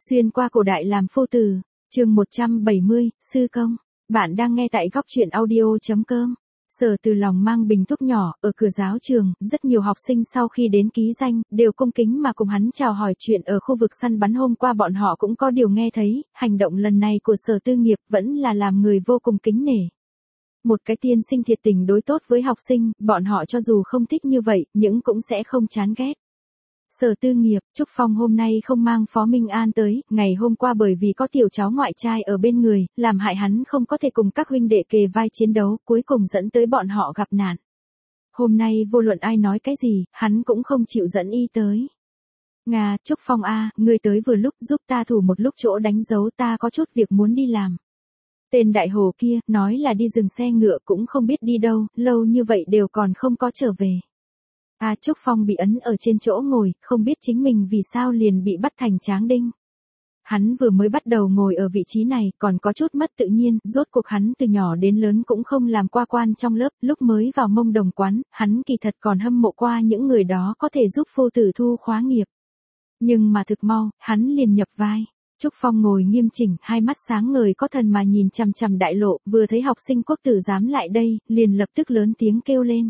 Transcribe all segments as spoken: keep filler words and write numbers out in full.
Xuyên qua cổ đại làm phu tử, chương một trăm bảy mươi, sư công. Bạn đang nghe tại góc truyện audio chấm com. Sở Từ lòng mang bình thuốc nhỏ, ở cửa giáo trường, rất nhiều học sinh sau khi đến ký danh, đều cung kính mà cùng hắn chào hỏi chuyện ở khu vực săn bắn hôm qua bọn họ cũng có điều nghe thấy, hành động lần này của Sở Tư Nghiệp vẫn là làm người vô cùng kính nể. Một cái tiên sinh thiệt tình đối tốt với học sinh, bọn họ cho dù không thích như vậy, nhưng cũng sẽ không chán ghét. Sở Tư Nghiệp, Trúc Phong hôm nay không mang Phó Minh An tới, ngày hôm qua bởi vì có tiểu cháu ngoại trai ở bên người, làm hại hắn không có thể cùng các huynh đệ kề vai chiến đấu, cuối cùng dẫn tới bọn họ gặp nạn. Hôm nay vô luận ai nói cái gì, hắn cũng không chịu dẫn y tới. Nga, Trúc Phong a, ngươi tới vừa lúc, giúp ta thủ một lúc chỗ đánh dấu, ta có chút việc muốn đi làm. Tên đại hồ kia, nói là đi dừng xe ngựa cũng không biết đi đâu, lâu như vậy đều còn không có trở về. A Trúc Phong bị ấn ở trên chỗ ngồi, không biết chính mình vì sao liền bị bắt thành tráng đinh. Hắn vừa mới bắt đầu ngồi ở vị trí này, còn có chút mất tự nhiên, rốt cuộc hắn từ nhỏ đến lớn cũng không làm qua quan trong lớp, lúc mới vào Mông Đồng quán, hắn kỳ thật còn hâm mộ qua những người đó có thể giúp phu tử thu khóa nghiệp. Nhưng mà thực mau, hắn liền nhập vai. Trúc Phong ngồi nghiêm chỉnh, hai mắt sáng ngời có thần mà nhìn chằm chằm đại lộ, vừa thấy học sinh quốc tử giám lại đây, liền lập tức lớn tiếng kêu lên.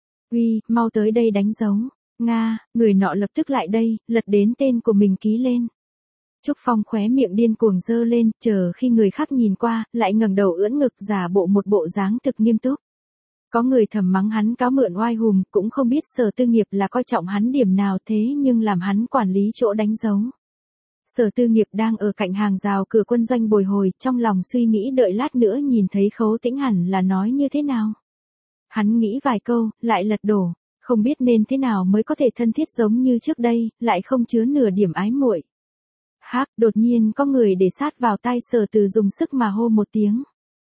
Uy, mau tới đây đánh dấu. Nga, người nọ lập tức lại đây, lật đến tên của mình ký lên. Trúc Phong khóe miệng điên cuồng dơ lên, chờ khi người khác nhìn qua, lại ngẩng đầu ưỡn ngực giả bộ một bộ dáng thực nghiêm túc. Có người thầm mắng hắn cáo mượn oai hùng, cũng không biết Sở Tư Nghiệp là coi trọng hắn điểm nào thế nhưng làm hắn quản lý chỗ đánh dấu. Sở Tư Nghiệp đang ở cạnh hàng rào cửa quân doanh bồi hồi, trong lòng suy nghĩ đợi lát nữa nhìn thấy Khấu Tĩnh hẳn là nói như thế nào. Hắn nghĩ vài câu, lại lật đổ, không biết nên thế nào mới có thể thân thiết giống như trước đây, lại không chứa nửa điểm ái muội. Hác, đột nhiên có người để sát vào tai Sở Từ dùng sức mà hô một tiếng.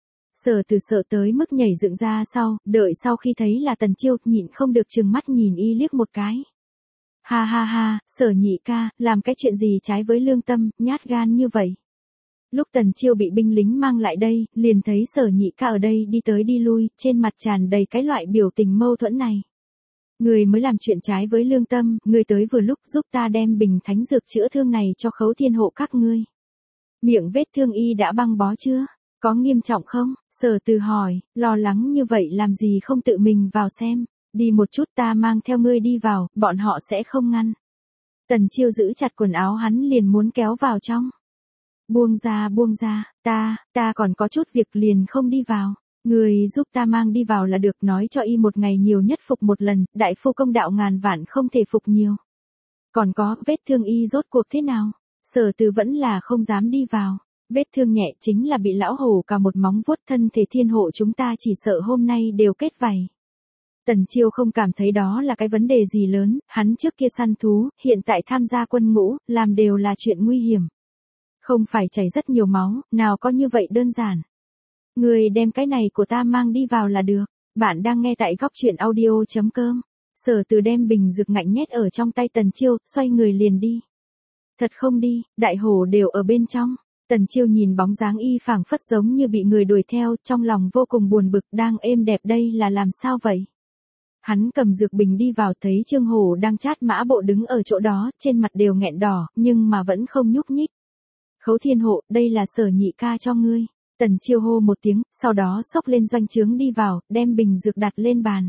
Sở Từ sợ tới mức nhảy dựng ra sau, đợi sau khi thấy là Tần Chiêu, nhịn không được trừng mắt nhìn y liếc một cái. Ha ha ha, Sở nhị ca, làm cái chuyện gì trái với lương tâm, nhát gan như vậy. Lúc Tần Chiêu bị binh lính mang lại đây, liền thấy Sở nhị ca ở đây đi tới đi lui, trên mặt tràn đầy cái loại biểu tình mâu thuẫn này. Người mới làm chuyện trái với lương tâm, người tới vừa lúc giúp ta đem bình thánh dược chữa thương này cho Khấu thiên hộ các ngươi. Miệng vết thương y đã băng bó chưa? Có nghiêm trọng không? Sở Từ hỏi, lo lắng như vậy làm gì không tự mình vào xem, đi một chút ta mang theo ngươi đi vào, bọn họ sẽ không ngăn. Tần Chiêu giữ chặt quần áo hắn liền muốn kéo vào trong. Buông ra buông ra, ta, ta còn có chút việc liền không đi vào. Người giúp ta mang đi vào là được, nói cho y một ngày nhiều nhất phục một lần, đại phu công đạo ngàn vạn không thể phục nhiều. Còn có, vết thương y rốt cuộc thế nào? Sở Từ vẫn là không dám đi vào. Vết thương nhẹ chính là bị lão hổ cả một móng vuốt, thân thể thiên hộ chúng ta chỉ sợ hôm nay đều kết vảy. Tần Chiêu không cảm thấy đó là cái vấn đề gì lớn, hắn trước kia săn thú, hiện tại tham gia quân ngũ, làm đều là chuyện nguy hiểm. Không phải chảy rất nhiều máu, nào có như vậy đơn giản. Người đem cái này của ta mang đi vào là được. Bạn đang nghe tại góc truyện audio chấm com. Sở Từ đem bình dược ngạnh nhét ở trong tay Tần Chiêu, xoay người liền đi. Thật không đi, đại hổ đều ở bên trong. Tần Chiêu nhìn bóng dáng y phảng phất giống như bị người đuổi theo, trong lòng vô cùng buồn bực, đang êm đẹp đây là làm sao vậy? Hắn cầm dược bình đi vào, thấy Trương Hổ đang chát mã bộ đứng ở chỗ đó, trên mặt đều nghẹn đỏ, nhưng mà vẫn không nhúc nhích. Khấu thiên hộ, đây là Sở nhị ca cho ngươi. Tần Chiêu hô một tiếng, sau đó xốc lên doanh trướng đi vào, đem bình dược đặt lên bàn.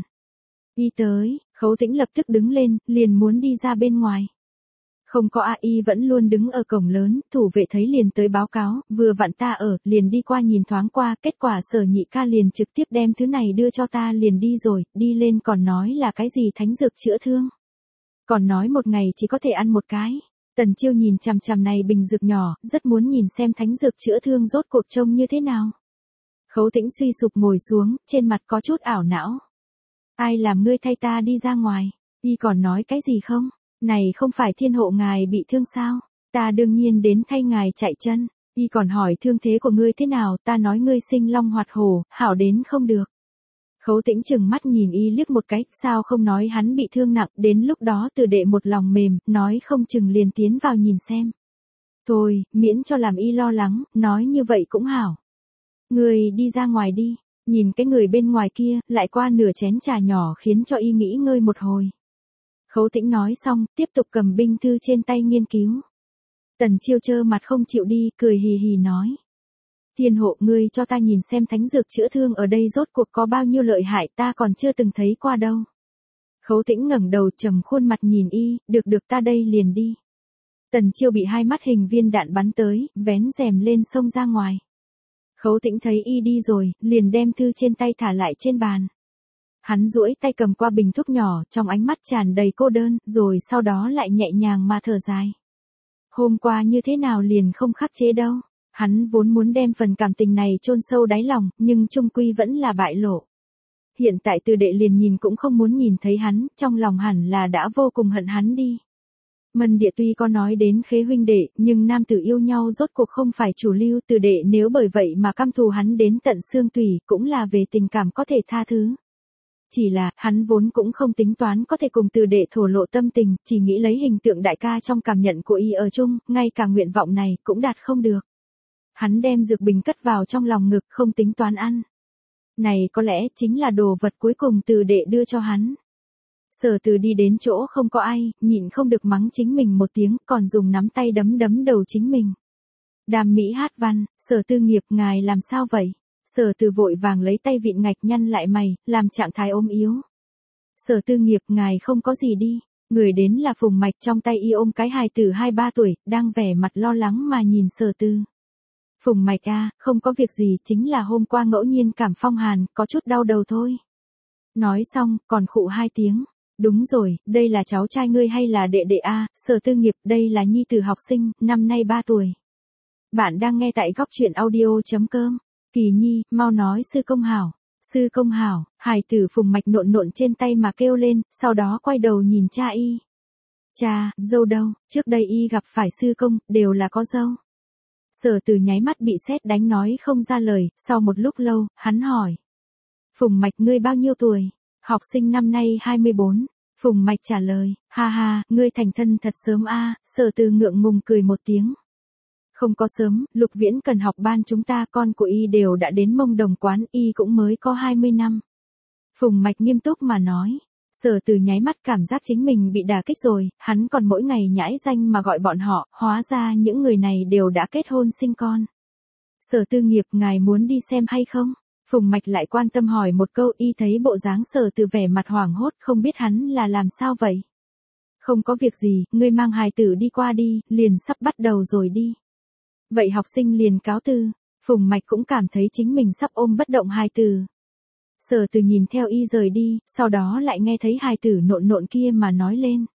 Y tới, Khấu Tĩnh lập tức đứng lên, liền muốn đi ra bên ngoài. Không có a, y vẫn luôn đứng ở cổng lớn, thủ vệ thấy liền tới báo cáo, vừa vặn ta ở, liền đi qua nhìn thoáng qua, kết quả Sở nhị ca liền trực tiếp đem thứ này đưa cho ta liền đi rồi, đi lên còn nói là cái gì thánh dược chữa thương. Còn nói một ngày chỉ có thể ăn một cái. Tần Chiêu nhìn chằm chằm này bình dược nhỏ, rất muốn nhìn xem thánh dược chữa thương rốt cuộc trông như thế nào. Khấu Tĩnh suy sụp ngồi xuống, trên mặt có chút ảo não. Ai làm ngươi thay ta đi ra ngoài? Y còn nói cái gì không? Này không phải thiên hộ ngài bị thương sao? Ta đương nhiên đến thay ngài chạy chân. Y còn hỏi thương thế của ngươi thế nào, ta nói ngươi sinh long hoạt hổ, hảo đến không được. Khấu Tĩnh chừng mắt nhìn y liếc một cái, sao không nói hắn bị thương nặng, đến lúc đó Từ đệ một lòng mềm, nói không chừng liền tiến vào nhìn xem. Thôi, miễn cho làm y lo lắng, nói như vậy cũng hảo. Người đi ra ngoài đi, nhìn cái người bên ngoài kia, lại qua nửa chén trà nhỏ khiến cho y nghỉ ngơi một hồi. Khấu Tĩnh nói xong, tiếp tục cầm binh thư trên tay nghiên cứu. Tần Chiêu trơ mặt không chịu đi, cười hì hì nói. Thiên hộ, ngươi cho ta nhìn xem thánh dược chữa thương ở đây rốt cuộc có bao nhiêu lợi hại, ta còn chưa từng thấy qua đâu. Khấu Tĩnh ngẩng đầu trầm khuôn mặt nhìn y, được được ta đây liền đi. Tần Chiêu bị hai mắt hình viên đạn bắn tới, vén rèm lên xông ra ngoài. Khấu Tĩnh thấy y đi rồi, liền đem thư trên tay thả lại trên bàn. Hắn duỗi tay cầm qua bình thuốc nhỏ, trong ánh mắt tràn đầy cô đơn, rồi sau đó lại nhẹ nhàng mà thở dài. Hôm qua như thế nào liền không khắc chế đâu. Hắn vốn muốn đem phần cảm tình này chôn sâu đáy lòng, nhưng chung quy vẫn là bại lộ. Hiện tại Từ Đệ liền nhìn cũng không muốn nhìn thấy hắn, trong lòng hẳn là đã vô cùng hận hắn đi. Mân Địa tuy có nói đến khế huynh đệ, nhưng nam tử yêu nhau rốt cuộc không phải chủ lưu. Từ Đệ nếu bởi vậy mà căm thù hắn đến tận xương tủy, cũng là về tình cảm có thể tha thứ. Chỉ là, hắn vốn cũng không tính toán có thể cùng Từ Đệ thổ lộ tâm tình, chỉ nghĩ lấy hình tượng đại ca trong cảm nhận của y ở chung, ngay cả nguyện vọng này cũng đạt không được. Hắn đem dược bình cất vào trong lòng ngực, không tính toán ăn. Này có lẽ chính là đồ vật cuối cùng Từ Đệ đưa cho hắn. Sở Từ đi đến chỗ không có ai, nhịn không được mắng chính mình một tiếng, còn dùng nắm tay đấm đấm đầu chính mình. Đàm Mỹ Hát Văn, Sở Tư Nghiệp, ngài làm sao vậy? Sở Từ vội vàng lấy tay vịn ngạch nhăn lại mày, làm trạng thái ốm yếu. Sở Tư Nghiệp, ngài không có gì đi. Người đến là Phùng Mạch, trong tay y ôm cái hài tử hai ba tuổi, đang vẻ mặt lo lắng mà nhìn Sở Tư. Phùng Mạch a, không có việc gì, chính là hôm qua ngẫu nhiên cảm phong hàn, có chút đau đầu thôi. Nói xong, còn khụ hai tiếng. Đúng rồi, đây là cháu trai ngươi hay là đệ đệ a? Sở Tư Nghiệp, đây là nhi tử học sinh, năm nay ba tuổi. Bạn đang nghe tại góc truyện audio.com. Kỳ Nhi, mau nói sư công hảo. Sư công hảo, hài tử Phùng Mạch nộn nộn trên tay mà kêu lên, sau đó quay đầu nhìn cha y. Cha, dâu đâu, trước đây y gặp phải sư công, đều là có dâu. Sở Từ nháy mắt bị sét đánh nói không ra lời, sau một lúc lâu, hắn hỏi. Phùng Mạch, ngươi bao nhiêu tuổi? Học sinh năm nay hai mươi bốn. Phùng Mạch trả lời, ha ha, ngươi thành thân thật sớm a. Sở Từ ngượng ngùng cười một tiếng. Không có sớm, Lục Viễn cần học ban chúng ta, con của y đều đã đến Mông Đồng quán, y cũng mới có hai mươi năm. Phùng Mạch nghiêm túc mà nói. Sở Từ nháy mắt cảm giác chính mình bị đả kích rồi, hắn còn mỗi ngày nhãi danh mà gọi bọn họ, hóa ra những người này đều đã kết hôn sinh con. Sở Tư Nghiệp, ngài muốn đi xem hay không? Phùng Mạch lại quan tâm hỏi một câu, y thấy bộ dáng Sở Từ vẻ mặt hoảng hốt, không biết hắn là làm sao vậy. Không có việc gì, ngươi mang hài tử đi qua đi, liền sắp bắt đầu rồi đi. Vậy học sinh liền cáo từ. Phùng Mạch cũng cảm thấy chính mình sắp ôm bất động hài tử. Sở Từ nhìn theo y rời đi, sau đó lại nghe thấy hài tử nộn nộn kia mà nói lên.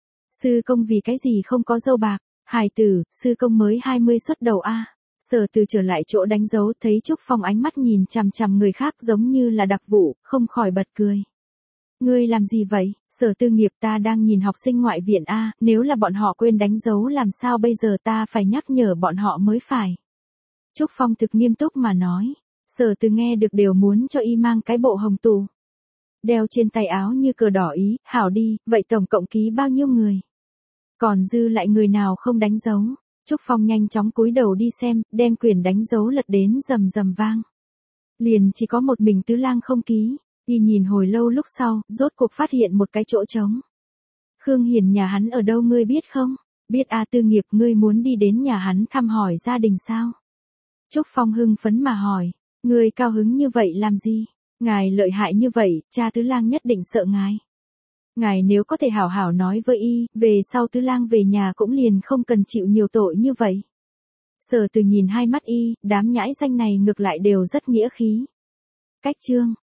Sư công vì cái gì không có dâu bạc? Hài tử, sư công mới hai mươi xuất đầu a. Sở Từ trở lại chỗ đánh dấu, thấy Trúc Phong ánh mắt nhìn chằm chằm người khác giống như là đặc vụ, không khỏi bật cười. Ngươi làm gì vậy? Sở Tư Nghiệp, ta đang nhìn học sinh ngoại viện a, nếu là bọn họ quên đánh dấu làm sao bây giờ, ta phải nhắc nhở bọn họ mới phải. Trúc Phong thực nghiêm túc mà nói. Sở Từ nghe được đều muốn cho y mang cái bộ hồng tù. Đeo trên tay áo như cờ đỏ ý, hảo đi, vậy tổng cộng ký bao nhiêu người? Còn dư lại người nào không đánh dấu? Trúc Phong nhanh chóng cúi đầu đi xem, đem quyển đánh dấu lật đến rầm rầm vang. Liền chỉ có một mình Tứ Lang không ký, y nhìn hồi lâu lúc sau, rốt cuộc phát hiện một cái chỗ trống. Khương Hiền nhà hắn ở đâu ngươi biết không? Biết a. Tư Nghiệp, ngươi muốn đi đến nhà hắn thăm hỏi gia đình sao? Trúc Phong hưng phấn mà hỏi. Ngươi cao hứng như vậy làm gì? Ngài lợi hại như vậy, cha Tứ Lang nhất định sợ ngài. Ngài nếu có thể hảo hảo nói với y, về sau Tứ Lang về nhà cũng liền không cần chịu nhiều tội như vậy. Sở Từ nhìn hai mắt y, đám nhãi danh này ngược lại đều rất nghĩa khí. Cách chương